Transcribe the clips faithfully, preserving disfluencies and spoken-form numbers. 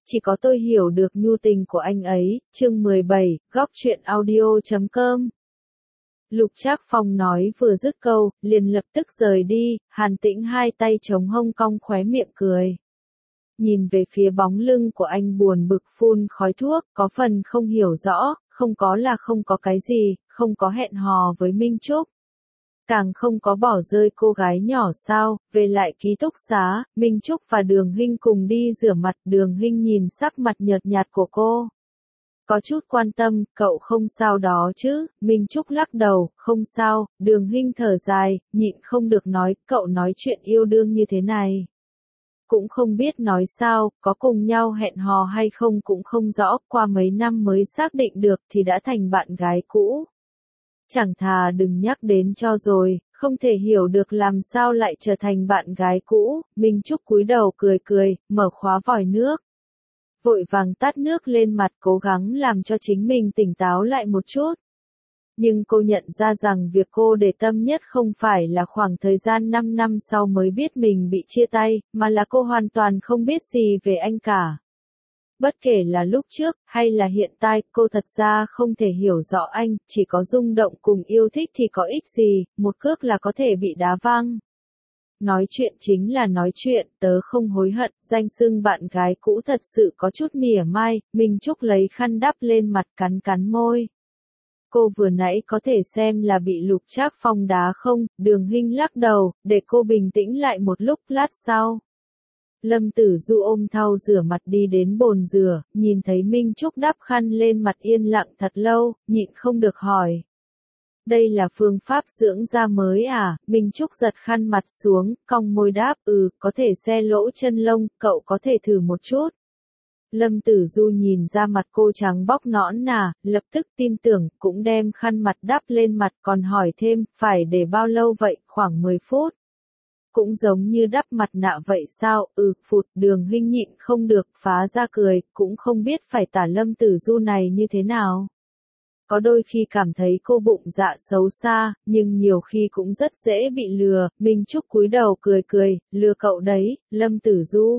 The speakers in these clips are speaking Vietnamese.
chỉ có tôi hiểu được nhu tình của anh ấy, chương mười bảy, góc truyện audio chấm com. Lục Trác Phong nói vừa dứt câu, liền lập tức rời đi, Hàn Tĩnh hai tay chống hông cong khóe miệng cười. Nhìn về phía bóng lưng của anh buồn bực phun khói thuốc, có phần không hiểu rõ, không có là không có cái gì, không có hẹn hò với Minh Trúc. Càng không có bỏ rơi cô gái nhỏ sao, về lại ký túc xá, Minh Trúc và Đường Hinh cùng đi rửa mặt, Đường Hinh nhìn sắc mặt nhợt nhạt của cô. Có chút quan tâm, cậu không sao đó chứ, Minh Trúc lắc đầu, không sao, Đường Hinh thở dài, nhịn không được nói, cậu nói chuyện yêu đương như thế này. Cũng không biết nói sao, có cùng nhau hẹn hò hay không cũng không rõ, qua mấy năm mới xác định được thì đã thành bạn gái cũ. Chẳng thà đừng nhắc đến cho rồi, không thể hiểu được làm sao lại trở thành bạn gái cũ, Minh Trúc cúi đầu cười cười, mở khóa vòi nước. Vội vàng tát nước lên mặt cố gắng làm cho chính mình tỉnh táo lại một chút. Nhưng cô nhận ra rằng việc cô để tâm nhất không phải là khoảng thời gian năm năm sau mới biết mình bị chia tay, mà là cô hoàn toàn không biết gì về anh cả. Bất kể là lúc trước, hay là hiện tại, cô thật ra không thể hiểu rõ anh, chỉ có rung động cùng yêu thích thì có ích gì, một cước là có thể bị đá văng. Nói chuyện chính là nói chuyện, tớ không hối hận, danh xưng bạn gái cũ thật sự có chút mỉa mai, Minh Trúc lấy khăn đắp lên mặt cắn cắn môi. Cô vừa nãy có thể xem là bị Lục Trác Phong đá không, Đường Hinh lắc đầu, để cô bình tĩnh lại một lúc, lát sau. Lâm Tử Du ôm thau rửa mặt đi đến bồn rửa, nhìn thấy Minh Trúc đắp khăn lên mặt yên lặng thật lâu, nhịn không được hỏi. Đây là phương pháp dưỡng da mới à? Minh Trúc giật khăn mặt xuống, cong môi đáp, ừ, có thể xe lỗ chân lông, cậu có thể thử một chút. Lâm Tử Du nhìn ra mặt cô trắng bóc nõn nà, lập tức tin tưởng, cũng đem khăn mặt đắp lên mặt còn hỏi thêm, phải để bao lâu vậy, khoảng mười phút. Cũng giống như đắp mặt nạ vậy sao, ừ, phụt, Đường Hinh nhịn không được, phá ra cười, cũng không biết phải tả Lâm Tử Du này như thế nào. Có đôi khi cảm thấy cô bụng dạ xấu xa, nhưng nhiều khi cũng rất dễ bị lừa, Minh Trúc cúi đầu cười cười, lừa cậu đấy, Lâm Tử Du.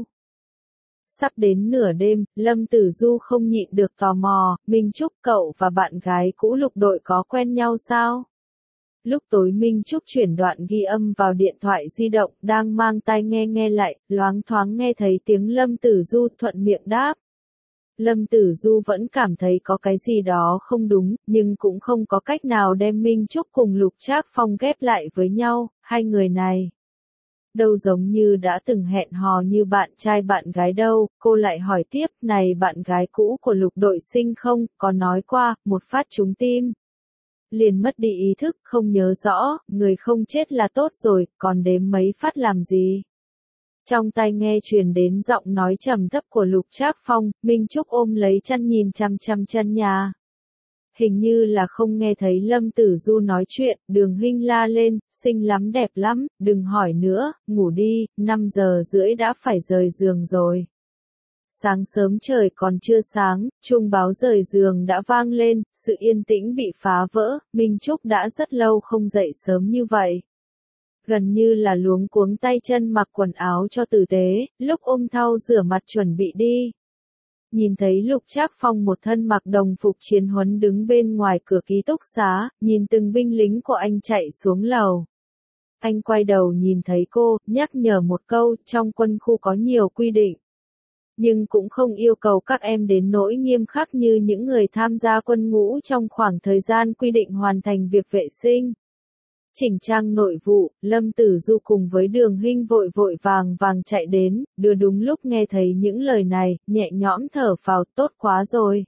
Sắp đến nửa đêm, Lâm Tử Du không nhịn được tò mò, Minh Trúc cậu và bạn gái cũ Lục đội có quen nhau sao? Lúc tối Minh Trúc chuyển đoạn ghi âm vào điện thoại di động, đang mang tai nghe nghe lại, loáng thoáng nghe thấy tiếng Lâm Tử Du thuận miệng đáp. Lâm Tử Du vẫn cảm thấy có cái gì đó không đúng, nhưng cũng không có cách nào đem Minh Trúc cùng Lục Trác Phong ghép lại với nhau, hai người này. Đâu giống như đã từng hẹn hò như bạn trai bạn gái đâu, cô lại hỏi tiếp, này bạn gái cũ của Lục đội sinh không, có nói qua, một phát trúng tim. Liền mất đi ý thức, không nhớ rõ, người không chết là tốt rồi, còn đếm mấy phát làm gì. Trong tai nghe truyền đến giọng nói trầm thấp của Lục Trác Phong, Minh Trúc ôm lấy chăn nhìn chăm chăm chân nhà. Hình như là không nghe thấy Lâm Tử Du nói chuyện, Đường Hinh la lên, xinh lắm đẹp lắm, đừng hỏi nữa, ngủ đi, năm giờ rưỡi đã phải rời giường rồi. Sáng sớm trời còn chưa sáng, chuông báo rời giường đã vang lên, sự yên tĩnh bị phá vỡ, Minh Trúc đã rất lâu không dậy sớm như vậy. Gần như là luống cuống tay chân mặc quần áo cho tử tế, lúc ôm thau rửa mặt chuẩn bị đi. Nhìn thấy Lục Trác Phong một thân mặc đồng phục chiến huấn đứng bên ngoài cửa ký túc xá, nhìn từng binh lính của anh chạy xuống lầu. Anh quay đầu nhìn thấy cô, nhắc nhở một câu, trong quân khu có nhiều quy định. Nhưng cũng không yêu cầu các em đến nỗi nghiêm khắc như những người tham gia quân ngũ trong khoảng thời gian quy định hoàn thành việc vệ sinh. Chỉnh trang nội vụ, Lâm Tử Du cùng với Đường Hinh vội vội vàng vàng chạy đến, đưa đúng lúc nghe thấy những lời này, nhẹ nhõm thở phào, tốt quá rồi.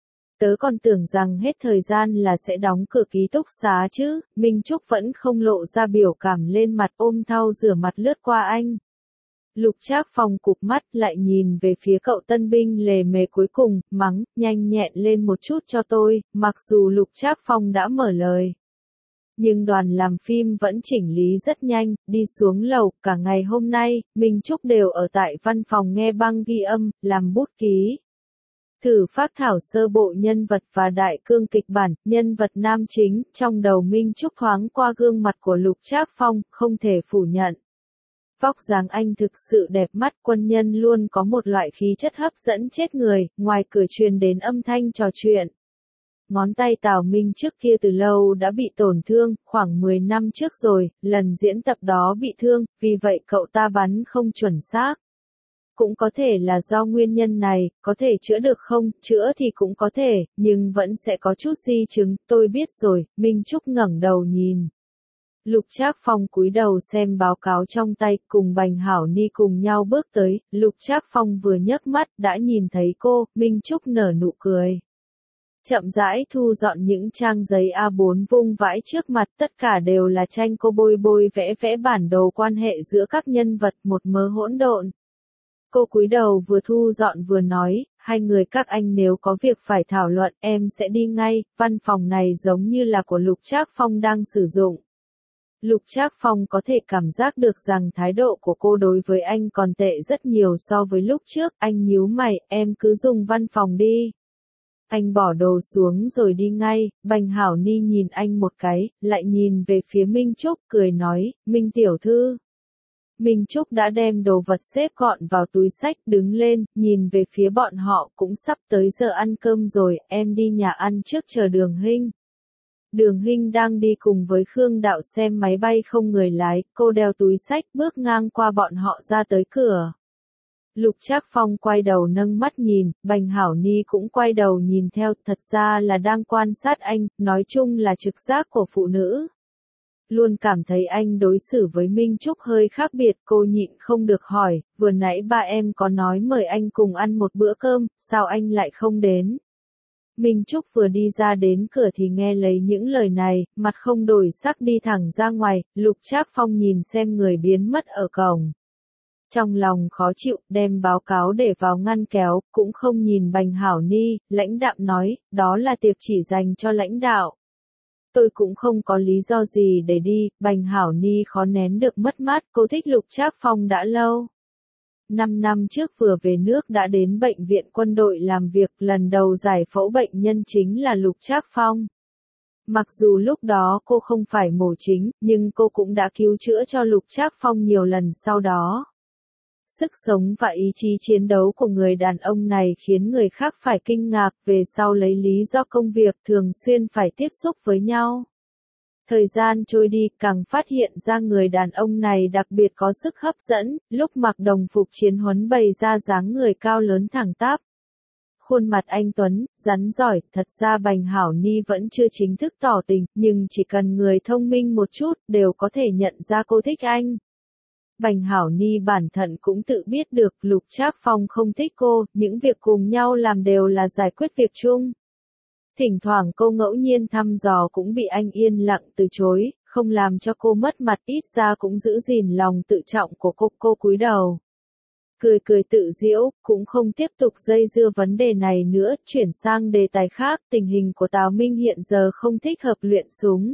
Tớ còn tưởng rằng hết thời gian là sẽ đóng cửa ký túc xá chứ, Minh Trúc vẫn không lộ ra biểu cảm lên mặt ôm thau rửa mặt lướt qua anh. Lục Trác Phong cụp mắt lại nhìn về phía cậu tân binh lề mề cuối cùng, mắng, nhanh nhẹn lên một chút cho tôi, mặc dù Lục Trác Phong đã mở lời. Nhưng đoàn làm phim vẫn chỉnh lý rất nhanh, đi xuống lầu, cả ngày hôm nay, Minh Trúc đều ở tại văn phòng nghe băng ghi âm, làm bút ký. Thử phác thảo sơ bộ nhân vật và đại cương kịch bản, nhân vật nam chính, trong đầu Minh Trúc thoáng qua gương mặt của Lục Trác Phong, không thể phủ nhận. Vóc dáng anh thực sự đẹp mắt, quân nhân luôn có một loại khí chất hấp dẫn chết người, ngoài cửa truyền đến âm thanh trò chuyện. Ngón tay Tào Minh trước kia từ lâu đã bị tổn thương, khoảng mười năm trước rồi, lần diễn tập đó bị thương, vì vậy cậu ta bắn không chuẩn xác. Cũng có thể là do nguyên nhân này, có thể chữa được không, chữa thì cũng có thể, nhưng vẫn sẽ có chút di chứng, tôi biết rồi, Minh Trúc ngẩng đầu nhìn. Lục Trác Phong cúi đầu xem báo cáo trong tay, cùng Bành Hảo Ni cùng nhau bước tới, Lục Trác Phong vừa nhấc mắt, đã nhìn thấy cô, Minh Trúc nở nụ cười. Chậm rãi thu dọn những trang giấy A bốn vung vãi trước mặt, tất cả đều là tranh cô bôi bôi vẽ vẽ bản đồ quan hệ giữa các nhân vật, một mớ hỗn độn. Cô cúi đầu vừa thu dọn vừa nói, hai người các anh nếu có việc phải thảo luận, em sẽ đi ngay, văn phòng này giống như là của Lục Trác Phong đang sử dụng. Lục Trác Phong có thể cảm giác được rằng thái độ của cô đối với anh còn tệ rất nhiều so với lúc trước, anh nhíu mày, em cứ dùng văn phòng đi. Anh bỏ đồ xuống rồi đi ngay, Bành Hảo Ni nhìn anh một cái, lại nhìn về phía Minh Trúc, cười nói, Minh tiểu thư. Minh Trúc đã đem đồ vật xếp gọn vào túi xách, đứng lên, nhìn về phía bọn họ, cũng sắp tới giờ ăn cơm rồi, em đi nhà ăn trước chờ Đường Hinh. Đường Hinh đang đi cùng với Khương Đạo xem máy bay không người lái, cô đeo túi xách bước ngang qua bọn họ ra tới cửa. Lục Trác Phong quay đầu nâng mắt nhìn, Bành Hảo Ni cũng quay đầu nhìn theo, thật ra là đang quan sát anh, nói chung là trực giác của phụ nữ. Luôn cảm thấy anh đối xử với Minh Trúc hơi khác biệt, cô nhịn không được hỏi, vừa nãy ba em có nói mời anh cùng ăn một bữa cơm, sao anh lại không đến? Minh Trúc vừa đi ra đến cửa thì nghe lấy những lời này, mặt không đổi sắc đi thẳng ra ngoài, Lục Trác Phong nhìn xem người biến mất ở cổng. Trong lòng khó chịu, đem báo cáo để vào ngăn kéo, cũng không nhìn Bành Hảo Ni, lãnh đạm nói, đó là tiệc chỉ dành cho lãnh đạo. Tôi cũng không có lý do gì để đi, Bành Hảo Ni khó nén được mất mát, cô thích Lục Trác Phong đã lâu. Năm năm trước vừa về nước đã đến bệnh viện quân đội làm việc, lần đầu giải phẫu bệnh nhân chính là Lục Trác Phong. Mặc dù lúc đó cô không phải mổ chính, nhưng cô cũng đã cứu chữa cho Lục Trác Phong nhiều lần sau đó. Sức sống và ý chí chiến đấu của người đàn ông này khiến người khác phải kinh ngạc, về sau lấy lý do công việc thường xuyên phải tiếp xúc với nhau. Thời gian trôi đi, càng phát hiện ra người đàn ông này đặc biệt có sức hấp dẫn, lúc mặc đồng phục chiến huấn bày ra dáng người cao lớn thẳng tắp. Khuôn mặt anh tuấn, rắn giỏi, thật ra Bành Hảo Ni vẫn chưa chính thức tỏ tình, nhưng chỉ cần người thông minh một chút, đều có thể nhận ra cô thích anh. Bành Hảo Ni bản thân cũng tự biết được Lục Trác Phong không thích cô, những việc cùng nhau làm đều là giải quyết việc chung. Thỉnh thoảng cô ngẫu nhiên thăm dò cũng bị anh yên lặng từ chối, không làm cho cô mất mặt, ít ra cũng giữ gìn lòng tự trọng của cô, cô cúi đầu. Cười cười tự giễu, cũng không tiếp tục dây dưa vấn đề này nữa, chuyển sang đề tài khác, tình hình của Tào Minh hiện giờ không thích hợp luyện súng.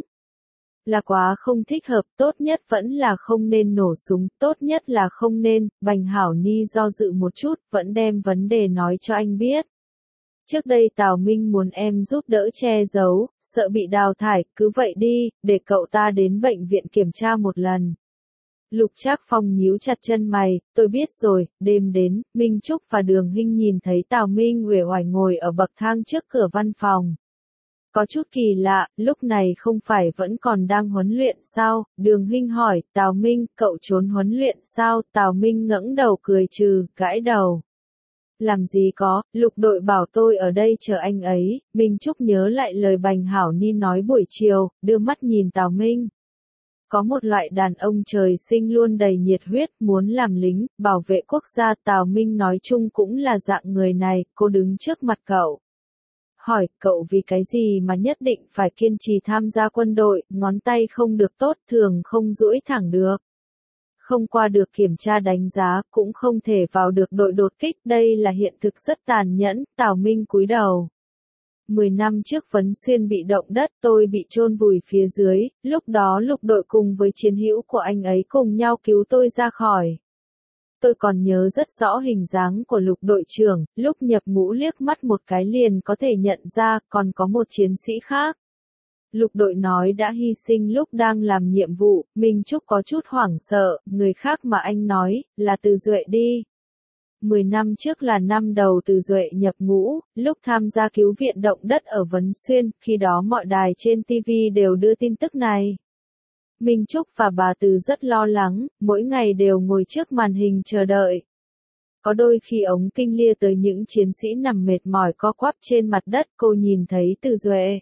Là quá không thích hợp, tốt nhất vẫn là không nên nổ súng, tốt nhất là không nên, Bành Hảo Ni do dự một chút, vẫn đem vấn đề nói cho anh biết. Trước đây Tào Minh muốn em giúp đỡ che giấu, sợ bị đào thải, cứ vậy đi, để cậu ta đến bệnh viện kiểm tra một lần. Lục Trác Phong nhíu chặt chân mày, tôi biết rồi, đêm đến, Minh Trúc và Đường Hinh nhìn thấy Tào Minh uể oải ngồi ở bậc thang trước cửa văn phòng. Có chút kỳ lạ, lúc này không phải vẫn còn đang huấn luyện sao? Đường Hinh hỏi, Tào Minh, cậu trốn huấn luyện sao? Tào Minh ngẩng đầu cười trừ, gãi đầu. Làm gì có, Lục đội bảo tôi ở đây chờ anh ấy. Minh Trúc nhớ lại lời Bành Hảo Ni nói buổi chiều, đưa mắt nhìn Tào Minh. Có một loại đàn ông trời sinh luôn đầy nhiệt huyết, muốn làm lính, bảo vệ quốc gia. Tào Minh nói chung cũng là dạng người này, cô đứng trước mặt cậu. Hỏi, cậu vì cái gì mà nhất định phải kiên trì tham gia quân đội, ngón tay không được tốt, thường không duỗi thẳng được. Không qua được kiểm tra đánh giá, cũng không thể vào được đội đột kích, đây là hiện thực rất tàn nhẫn, Tào Minh cúi đầu. Mười năm trước Vấn Xuyên bị động đất, tôi bị chôn vùi phía dưới, lúc đó Lục đội cùng với chiến hữu của anh ấy cùng nhau cứu tôi ra khỏi. Tôi còn nhớ rất rõ hình dáng của Lục đội trưởng, lúc nhập ngũ liếc mắt một cái liền có thể nhận ra, còn có một chiến sĩ khác. Lục đội nói đã hy sinh lúc đang làm nhiệm vụ, Minh Trúc có chút hoảng sợ, người khác mà anh nói, là Từ Duệ đi. Mười năm trước là năm đầu Từ Duệ nhập ngũ, lúc tham gia cứu viện động đất ở Vấn Xuyên, khi đó mọi đài trên ti vi đều đưa tin tức này. Minh Trúc và bà Từ rất lo lắng, mỗi ngày đều ngồi trước màn hình chờ đợi. Có đôi khi ống kinh lia tới những chiến sĩ nằm mệt mỏi co quắp trên mặt đất, cô nhìn thấy Từ Duệ.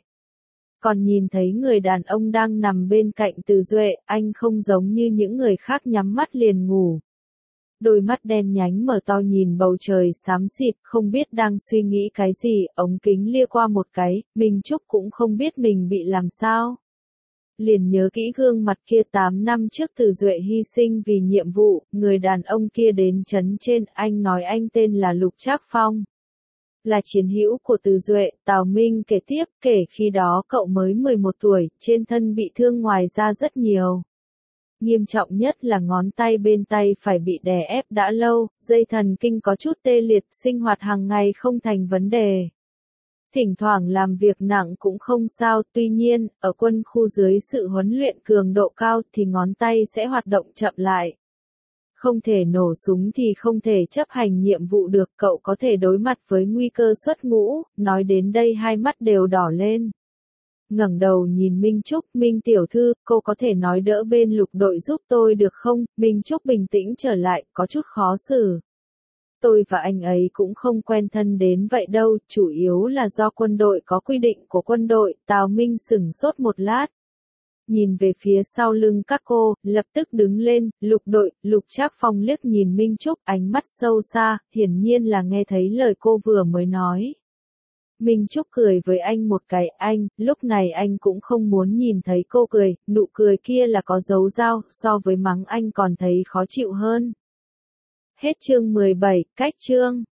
Còn nhìn thấy người đàn ông đang nằm bên cạnh Từ Duệ, anh không giống như những người khác nhắm mắt liền ngủ. Đôi mắt đen nhánh mở to nhìn bầu trời xám xịt, không biết đang suy nghĩ cái gì, ống kính lia qua một cái, Minh Trúc cũng không biết mình bị làm sao. Liền nhớ kỹ gương mặt kia tám năm trước Từ Duệ hy sinh vì nhiệm vụ, người đàn ông kia đến trấn trên, anh nói anh tên là Lục Trác Phong. Là chiến hữu của Từ Duệ, Tào Minh kể tiếp, kể khi đó cậu mới mười một tuổi, trên thân bị thương ngoài ra rất nhiều. Nghiêm trọng nhất là ngón tay bên tay phải bị đè ép đã lâu, dây thần kinh có chút tê liệt, sinh hoạt hàng ngày không thành vấn đề. Thỉnh thoảng làm việc nặng cũng không sao, tuy nhiên, ở quân khu dưới sự huấn luyện cường độ cao thì ngón tay sẽ hoạt động chậm lại. Không thể nổ súng thì không thể chấp hành nhiệm vụ được, cậu có thể đối mặt với nguy cơ xuất ngũ, nói đến đây hai mắt đều đỏ lên. Ngẩng đầu nhìn Minh Trúc, Minh tiểu thư, cô có thể nói đỡ bên Lục đội giúp tôi được không? Minh Trúc bình tĩnh trở lại, có chút khó xử. Tôi và anh ấy cũng không quen thân đến vậy đâu, chủ yếu là do quân đội có quy định của quân đội, Tào Minh sửng sốt một lát. Nhìn về phía sau lưng các cô, lập tức đứng lên, Lục đội, Lục Trác Phong liếc nhìn Minh Trúc, ánh mắt sâu xa, hiển nhiên là nghe thấy lời cô vừa mới nói. Minh Trúc cười với anh một cái, anh, lúc này anh cũng không muốn nhìn thấy cô cười, nụ cười kia là có dấu dao, so với mắng anh còn thấy khó chịu hơn. Hết chương mười bảy, cách chương.